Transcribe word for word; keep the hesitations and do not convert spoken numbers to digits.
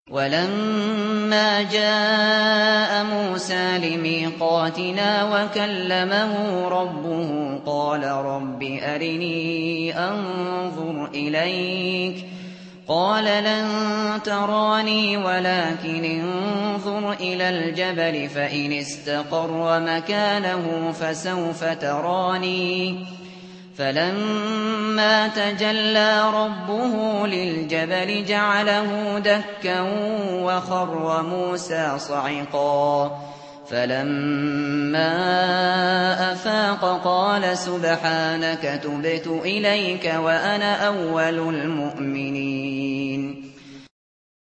وَلَمَّا جَاءَ مُوسَىٰ لِمِيقَاتِنَا وَكَلَّمَهُ رَبُّهُ قَالَ رَبِّ أَرِنِي أَنظُرْ إِلَيْكَ ۚ قَالَ لَن تَرَانِي وَلَٰكِنِ انظُرْ إِلَى الْجَبَلِ فَإِنِ اسْتَقَرَّ مَكَانَهُ فَسَوْفَ تَرَانِي ۚ فَلَمَّا تَجَلَّىٰ رَبُّهُ لِلْجَبَلِ جَعَلَهُ دَكًّا وَخَرَّ مُوسَىٰ صَعِقًا ۚ فَلَمَّا أَفَاقَ قَالَ سُبْحَانَكَ تُبْتُ إِلَيْكَ وَأَنَا أَوَّلُ الْمُؤْمِنِينَ.